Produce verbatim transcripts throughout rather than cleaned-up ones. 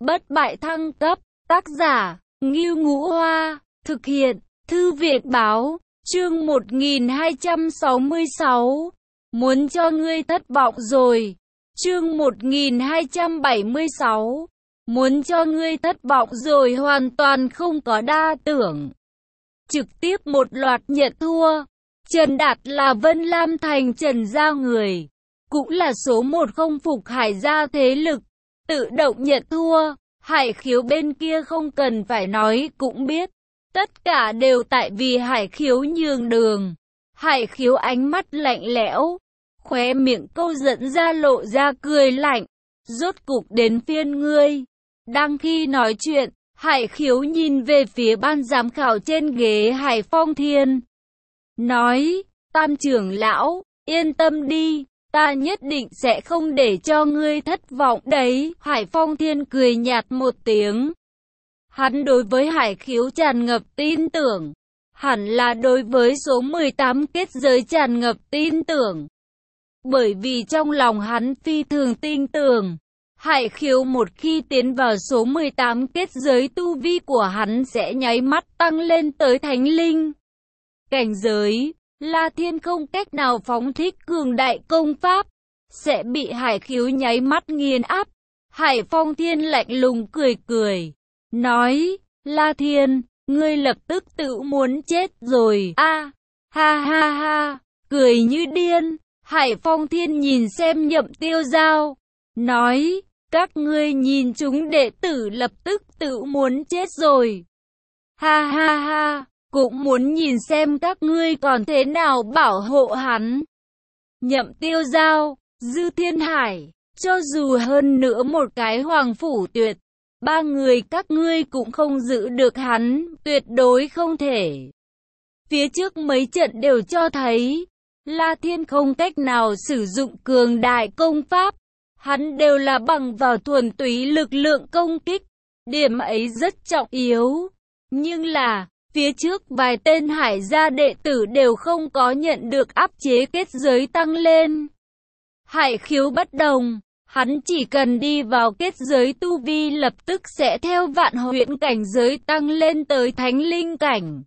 Bất bại thăng cấp, tác giả, Ngưu Ngũ Hoa, thực hiện, Thư viện Báo, chương một nghìn hai trăm sáu mươi sáu. Muốn cho ngươi thất vọng rồi. Chương một nghìn hai trăm bảy mươi sáu. Muốn cho ngươi thất vọng rồi, hoàn toàn không có đa tưởng. Trực tiếp một loạt nhận thua. Trần Đạt là Vân Lam Thành Trần gia người, cũng là số một không phục Hải gia thế lực, tự động nhận thua. Hải Khiếu bên kia không cần phải nói cũng biết, tất cả đều tại vì Hải Khiếu nhường đường. Hải Khiếu ánh mắt lạnh lẽo, khóe miệng câu dẫn ra lộ ra cười lạnh. Rốt cục đến phiên ngươi. Đang khi nói chuyện, Hải Khiếu nhìn về phía ban giám khảo trên ghế Hải Phong Thiên, nói: Tam trưởng lão, yên tâm đi, ta nhất định sẽ không để cho ngươi thất vọng đấy. Hải Phong Thiên cười nhạt một tiếng. Hắn đối với Hải Khiếu tràn ngập tin tưởng, hẳn là đối với số mười tám kết giới tràn ngập tin tưởng. Bởi vì trong lòng hắn phi thường tin tưởng, Hải Khiếu một khi tiến vào số mười tám kết giới, tu vi của hắn sẽ nháy mắt tăng lên tới thánh linh cảnh giới. La Thiên không cách nào phóng thích cường đại công pháp, sẽ bị Hải Khiếu nháy mắt nghiền áp. Hải Phong Thiên lạnh lùng cười cười, nói: La Thiên, ngươi lập tức tự muốn chết rồi. A, à, ha ha ha, cười như điên. Hải Phong Thiên nhìn xem Nhậm Tiêu Giao, nói: các ngươi nhìn chúng đệ tử lập tức tự muốn chết rồi. Ha ha ha, cũng muốn nhìn xem các ngươi còn thế nào bảo hộ hắn. Nhậm Tiêu Giao, Dư Thiên Hải, cho dù hơn nữa một cái Hoàng Phủ Tuyệt, ba người các ngươi cũng không giữ được hắn, tuyệt đối không thể. Phía trước mấy trận đều cho thấy, La Thiên không cách nào sử dụng cường đại công pháp, hắn đều là bằng vào thuần túy lực lượng công kích, điểm ấy rất trọng yếu. Nhưng là, phía trước vài tên Hải gia đệ tử đều không có nhận được áp chế kết giới tăng lên. Hải Khiếu bất đồng, hắn chỉ cần đi vào kết giới, tu vi lập tức sẽ theo vạn huyễn cảnh giới tăng lên tới thánh linh cảnh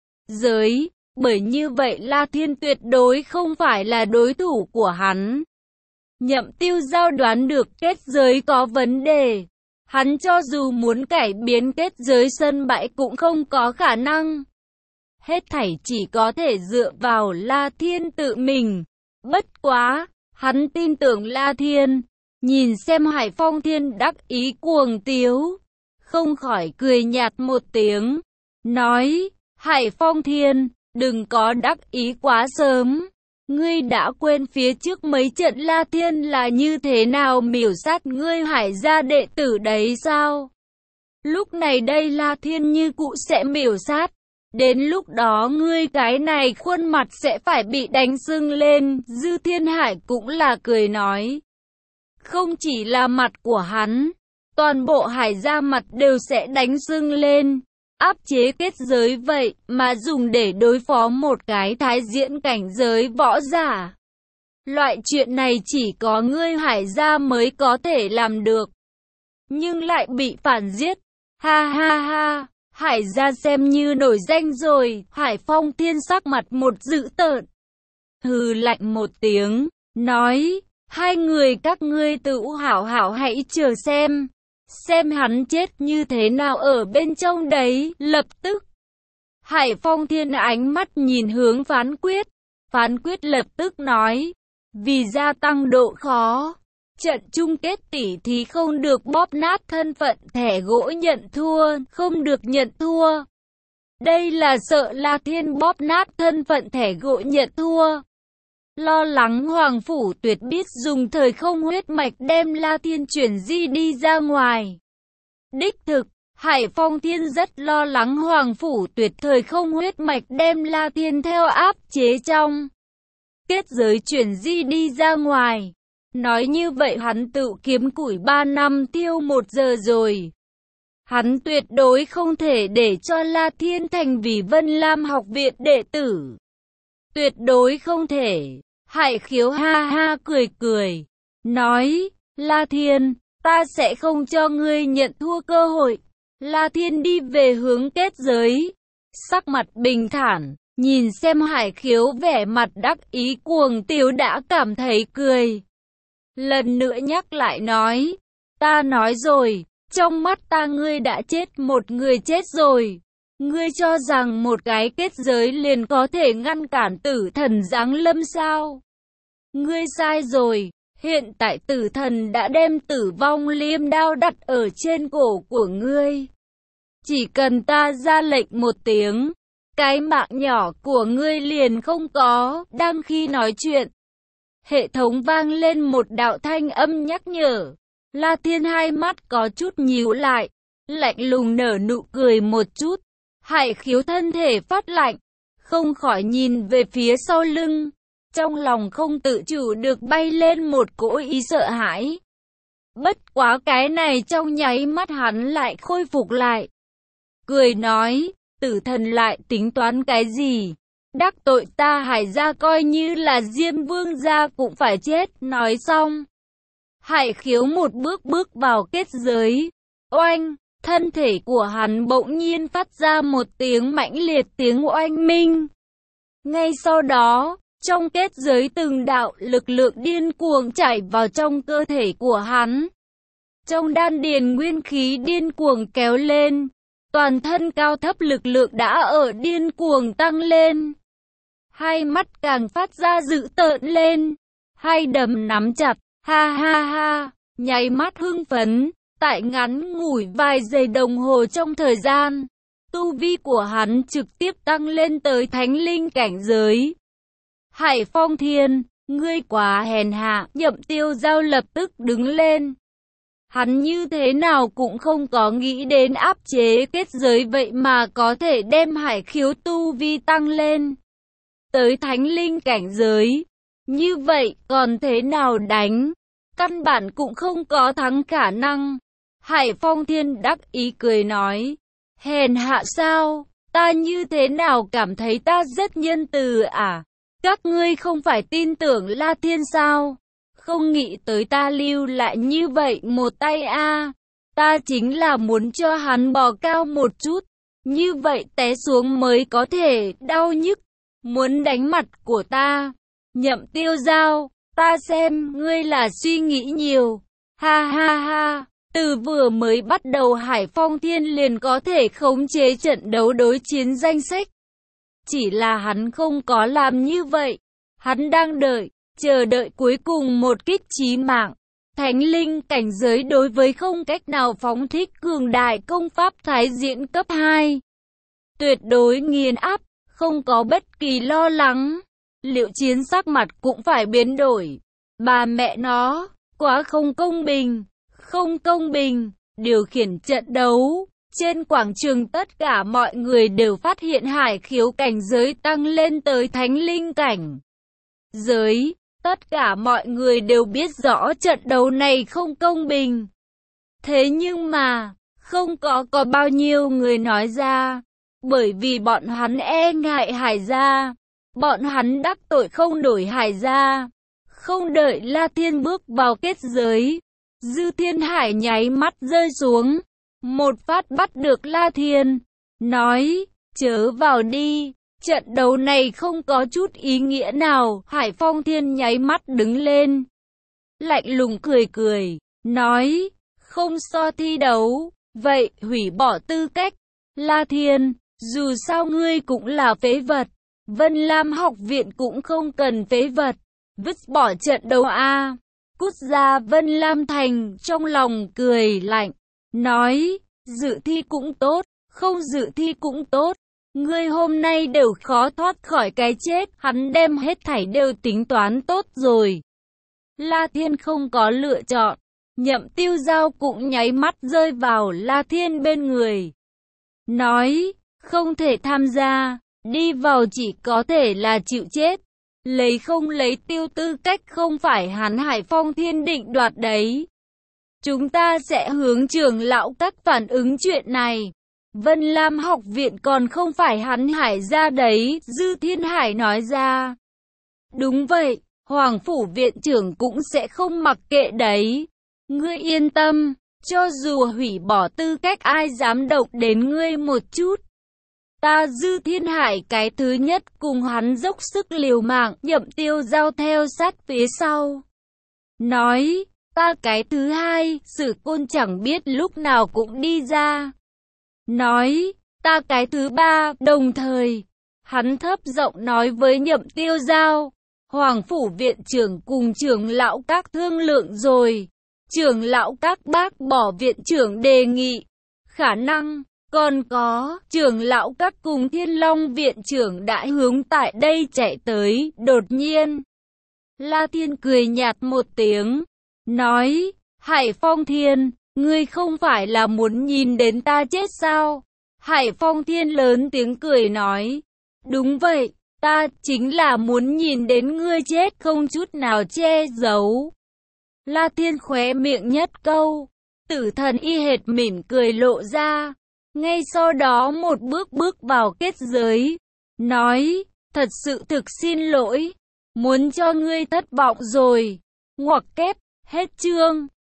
giới. Bởi như vậy La Thiên tuyệt đối không phải là đối thủ của hắn. Nhậm Tiêu Giao đoán được kết giới có vấn đề, hắn cho dù muốn cải biến kết giới sân bãi cũng không có khả năng. Hết thảy chỉ có thể dựa vào La Thiên tự mình. Bất quá, hắn tin tưởng La Thiên. Nhìn xem Hải Phong Thiên đắc ý cuồng tiếu, không khỏi cười nhạt một tiếng, nói: Hải Phong Thiên, đừng có đắc ý quá sớm. Ngươi đã quên phía trước mấy trận La Thiên là như thế nào miểu sát ngươi Hải gia đệ tử đấy sao? Lúc này đây La Thiên như cũ sẽ miểu sát. Đến lúc đó ngươi cái này khuôn mặt sẽ phải bị đánh sưng lên. Dư Thiên Hải cũng là cười nói. Không chỉ là mặt của hắn, toàn bộ Hải gia mặt đều sẽ đánh sưng lên. Áp chế kết giới vậy mà dùng để đối phó một cái thái diễn cảnh giới võ giả. Loại chuyện này chỉ có ngươi Hải gia mới có thể làm được. Nhưng lại bị phản giết. Ha ha ha, Hải gia xem như nổi danh rồi. Hải Phong Thiên sắc mặt một dữ tợn, hừ lạnh một tiếng, nói: hai người các ngươi tự hảo hảo hãy chờ xem. Xem hắn chết như thế nào ở bên trong đấy. Lập tức, Hải Phong Thiên ánh mắt nhìn hướng Phán Quyết. Phán Quyết lập tức nói: vì gia tăng độ khó, trận chung kết tỷ thí không được bóp nát thân phận thẻ gỗ nhận thua, không được nhận thua. Đây là sợ La Thiên bóp nát thân phận thẻ gỗ nhận thua. Lo lắng Hoàng Phủ Tuyệt biết dùng thời không huyết mạch đem La Thiên chuyển di đi ra ngoài. Đích thực, Hải Phong Thiên rất lo lắng Hoàng Phủ Tuyệt thời không huyết mạch đem La Thiên theo áp chế trong kết giới chuyển di đi ra ngoài. Nói như vậy hắn tự kiếm củi ba năm tiêu một giờ rồi. Hắn tuyệt đối không thể để cho La Thiên thành vì Vân Lam học viện đệ tử. Tuyệt đối không thể. Hải Khiếu ha ha cười cười, nói: La Thiên, ta sẽ không cho ngươi nhận thua cơ hội. La Thiên đi về hướng kết giới, sắc mặt bình thản, nhìn xem Hải Khiếu vẻ mặt đắc ý cuồng tiếu đã cảm thấy cười. Lần nữa nhắc lại nói, ta nói rồi, trong mắt ta ngươi đã chết một người chết rồi. Ngươi cho rằng một cái kết giới liền có thể ngăn cản tử thần giáng lâm sao? Ngươi sai rồi, hiện tại tử thần đã đem tử vong liêm đao đặt ở trên cổ của ngươi. Chỉ cần ta ra lệnh một tiếng, cái mạng nhỏ của ngươi liền không có. Đang khi nói chuyện, hệ thống vang lên một đạo thanh âm nhắc nhở. La Thiên hai mắt có chút nhíu lại, lạnh lùng nở nụ cười một chút. Hải Khiếu thân thể phát lạnh, không khỏi nhìn về phía sau lưng, trong lòng không tự chủ được bay lên một cỗ ý sợ hãi. Bất quá cái này trong nháy mắt hắn lại khôi phục lại. Cười nói, tử thần lại tính toán cái gì? Đắc tội ta Hải gia coi như là Diêm Vương gia cũng phải chết. Nói xong, Hải Khiếu một bước bước vào kết giới. Oanh, thân thể của hắn bỗng nhiên phát ra một tiếng mãnh liệt tiếng oanh minh. Ngay sau đó, trong kết giới từng đạo lực lượng điên cuồng chảy vào trong cơ thể của hắn. Trong đan điền nguyên khí điên cuồng kéo lên, toàn thân cao thấp lực lượng đã ở điên cuồng tăng lên. Hai mắt càng phát ra dữ tợn lên, hai đấm nắm chặt, ha ha ha, nháy mắt hưng phấn. Tại ngắn ngủi vài giây đồng hồ trong thời gian, tu vi của hắn trực tiếp tăng lên tới thánh linh cảnh giới. Hải Phong Thiên, ngươi quá hèn hạ. Nhậm Tiêu Giao lập tức đứng lên. Hắn như thế nào cũng không có nghĩ đến áp chế kết giới vậy mà có thể đem Hải Khiếu tu vi tăng lên tới thánh linh cảnh giới. Như vậy còn thế nào đánh? Căn bản cũng không có thắng khả năng. Hải Phong Thiên đắc ý cười nói, hèn hạ sao? Ta như thế nào cảm thấy ta rất nhân từ à? Các ngươi không phải tin tưởng La Thiên sao? Không nghĩ tới ta lưu lại như vậy một tay a. À. Ta chính là muốn cho hắn bò cao một chút, như vậy té xuống mới có thể đau nhức. Muốn đánh mặt của ta? Nhậm Tiêu Giao, ta xem ngươi là suy nghĩ nhiều. Ha ha ha. Từ vừa mới bắt đầu Hải Phong Thiên liền có thể khống chế trận đấu đối chiến danh sách. Chỉ là hắn không có làm như vậy. Hắn đang đợi, chờ đợi cuối cùng một kích chí mạng. Thánh linh cảnh giới đối với không cách nào phóng thích cường đại công pháp thái diễn cấp hai. Tuyệt đối nghiền áp, không có bất kỳ lo lắng. Liệu chiến sắc mặt cũng phải biến đổi. Bà mẹ nó, quá không công bình. Không công bình, điều khiển trận đấu. Trên quảng trường tất cả mọi người đều phát hiện Hải Khiếu cảnh giới tăng lên tới thánh linh cảnh giới. Tất cả mọi người đều biết rõ trận đấu này không công bình. Thế nhưng mà, không có có bao nhiêu người nói ra. Bởi vì bọn hắn e ngại Hải gia. Bọn hắn đắc tội không đổi Hải gia. Không đợi La Thiên bước vào kết giới, Dư Thiên Hải nháy mắt rơi xuống, một phát bắt được La Thiên, nói, chớ vào đi, trận đấu này không có chút ý nghĩa nào. Hải Phong Thiên nháy mắt đứng lên, lạnh lùng cười cười, nói, không so thi đấu, vậy hủy bỏ tư cách. La Thiên, dù sao ngươi cũng là phế vật, Vân Lam học viện cũng không cần phế vật, vứt bỏ trận đấu a. Cút ra. Vân Lam Thành trong lòng cười lạnh, nói, dự thi cũng tốt, không dự thi cũng tốt, ngươi hôm nay đều khó thoát khỏi cái chết. Hắn đem hết thảy đều tính toán tốt rồi. La Thiên không có lựa chọn. Nhậm Tiêu Giao cũng nháy mắt rơi vào La Thiên bên người, nói, không thể tham gia, đi vào chỉ có thể là chịu chết. Lấy không lấy tiêu tư cách không phải hắn Hải Phong Thiên định đoạt đấy. Chúng ta sẽ hướng trưởng lão các phản ứng chuyện này. Vân Lam học viện còn không phải hắn Hải gia đấy. Dư Thiên Hải nói ra. Đúng vậy, Hoàng phủ viện trưởng cũng sẽ không mặc kệ đấy. Ngươi yên tâm, cho dù hủy bỏ tư cách ai dám động đến ngươi một chút. Ta Dư Thiên Hải cái thứ nhất cùng hắn dốc sức liều mạng, Nhậm Tiêu Giao theo sát phía sau. Nói, ta cái thứ hai, Sử Côn chẳng biết lúc nào cũng đi ra. Nói, ta cái thứ ba, đồng thời, hắn thấp giọng nói với Nhậm Tiêu Giao, Hoàng phủ viện trưởng cùng trưởng lão các thương lượng rồi. Trưởng lão các bác bỏ viện trưởng đề nghị. Khả năng, còn có, trưởng lão các cùng Thiên Long viện trưởng đã hướng tại đây chạy tới, đột nhiên. La Thiên cười nhạt một tiếng, nói, Hải Phong Thiên, ngươi không phải là muốn nhìn đến ta chết sao? Hải Phong Thiên lớn tiếng cười nói, đúng vậy, ta chính là muốn nhìn đến ngươi chết không chút nào che giấu. La Thiên khóe miệng nhất câu, Tử Thần y hệt mỉm cười lộ ra, ngay sau đó một bước bước vào kết giới, nói, thật sự thực xin lỗi, muốn cho ngươi thất vọng rồi, ngoặc kép, hết chương.